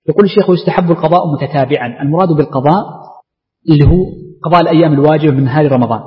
يقول الشيخ ويستحب القضاء متتابعا. المراد بالقضاء اللي هو قضاء الأيام الواجبة من نهار رمضان،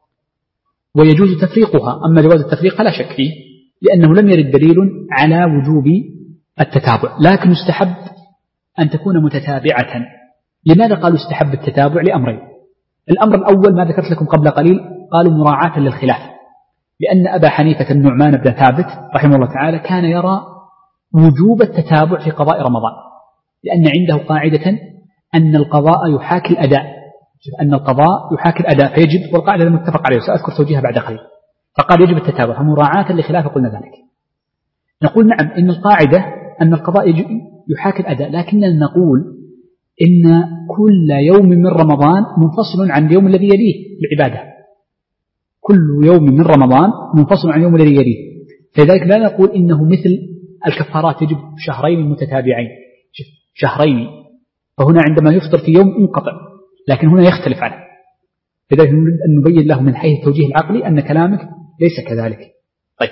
ويجوز تفريقها. أما جواز التفريق فلا شك فيه، لأنه لم يرد دليل على وجوب التتابع، لكن يستحب أن تكون متتابعة. لماذا قالوا يستحب التتابع؟ لأمرين. الأمر الأول ما ذكرت لكم قبل قليل، قالوا مراعاة للخلاف، لأن أبا حنيفة النعمان بن ثابت رحمه الله تعالى كان يرى وجوب التتابع في قضاء رمضان، لأن عنده قاعدة أن القضاء يحاكي الأداء، أن القضاء يحاكي الأداء فيجب، والقاعدة المتفق عليها سأذكر توجيهها بعد قليل، فقال يجب التتابع فمراعاة لخلاف قلنا ذلك. نقول نعم إن القاعدة أن القضاء يحاكي الأداء، لكننا نقول إن كل يوم من رمضان منفصل عن اليوم الذي يليه العبادة، كل يوم من رمضان منفصل عن اليوم الذي يليه، لذلك لا نقول إنه مثل الكفارات يجب شهرين متتابعين، شهرين، فهنا عندما يفطر في يوم انقطع، لكن هنا يختلف عنه. لذلك نريد أن نبين له من حيث التوجيه العقلي أن كلامك ليس كذلك. طيب،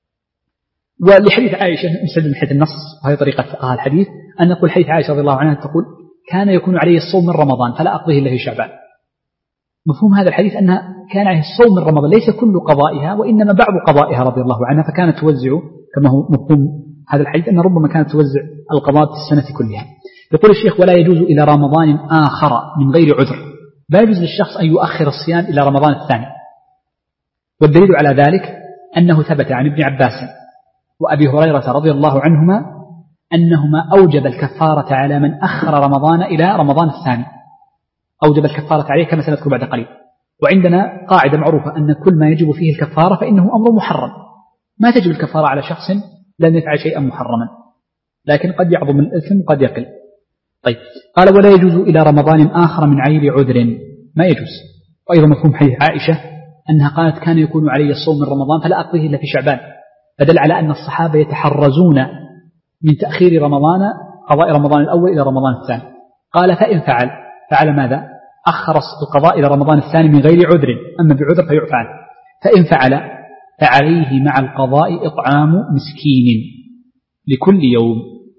ولحديث عائشة نستدل من حيث النص، وهي طريقة فقه الحديث، أن نقول حديث عائشة رضي الله عنها تقول كان يكون عليه الصوم من رمضان فلا أقضيه إلا في شعبان. مفهوم هذا الحديث أنها كان عليه الصوم من رمضان، ليس كل قضائها وإنما بعض قضائها رضي الله عنها، فكانت توزع كما هو مفهوم هذا الحديث أن ربما كانت توزع القضاء في السنة كلها. يقول الشيخ ولا يجوز إلى رمضان آخر من غير عذر، لا يجوز للشخص أن يؤخر الصيام إلى رمضان الثاني، والدليل على ذلك أنه ثبت عن ابن عباس وأبي هريرة رضي الله عنهما أنهما أوجب الكفارة على من أخر رمضان إلى رمضان الثاني، أوجب الكفارة عليه كما سنذكر بعد قليل. وعندنا قاعدة معروفة أن كل ما يجب فيه الكفارة فإنه أمر محرم، ما تجب الكفارة على شخص لن يفعل شيئا محرما، لكن قد يعظم الإثم وقد يقل. طيب، قال ولا يجوز إلى رمضان آخر من غير عذر، ما يجوز. وأيضا مفهوم حديث عائشة أنها قالت كان يكون علي الصوم من رمضان فلا أقضيه إلا في شعبان، فدل على أن الصحابة يتحرزون من تأخير رمضان، قضاء رمضان الأول إلى رمضان الثاني. قال فإن فعل ماذا؟ أخر القضاء إلى رمضان الثاني من غير عذر، أما بعذر فيعفى عنه. فإن فعليه مع القضاء إطعام مسكين لكل يوم.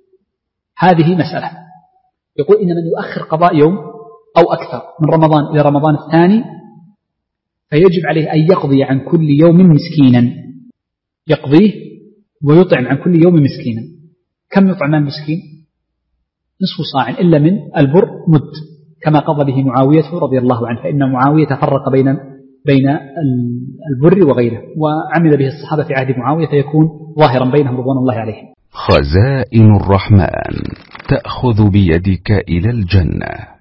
هذه مسألة. يقول إن من يؤخر قضاء يوم أو أكثر من رمضان إلى رمضان الثاني فيجب عليه أن يقضي عن كل يوم مسكينا، يقضيه ويطعم عن كل يوم مسكينا. كم يطعم المسكين؟ نصف صاع إلا من البر مد، كما قضى به معاوية رضي الله عنه، فإن معاوية فرق بين البر وغيره، وعمل به الصحابة في عهد معاوية فيكون ظاهرا بينهم رضوان الله عليهم. خزائن الرحمن تأخذ بيدك إلى الجنة.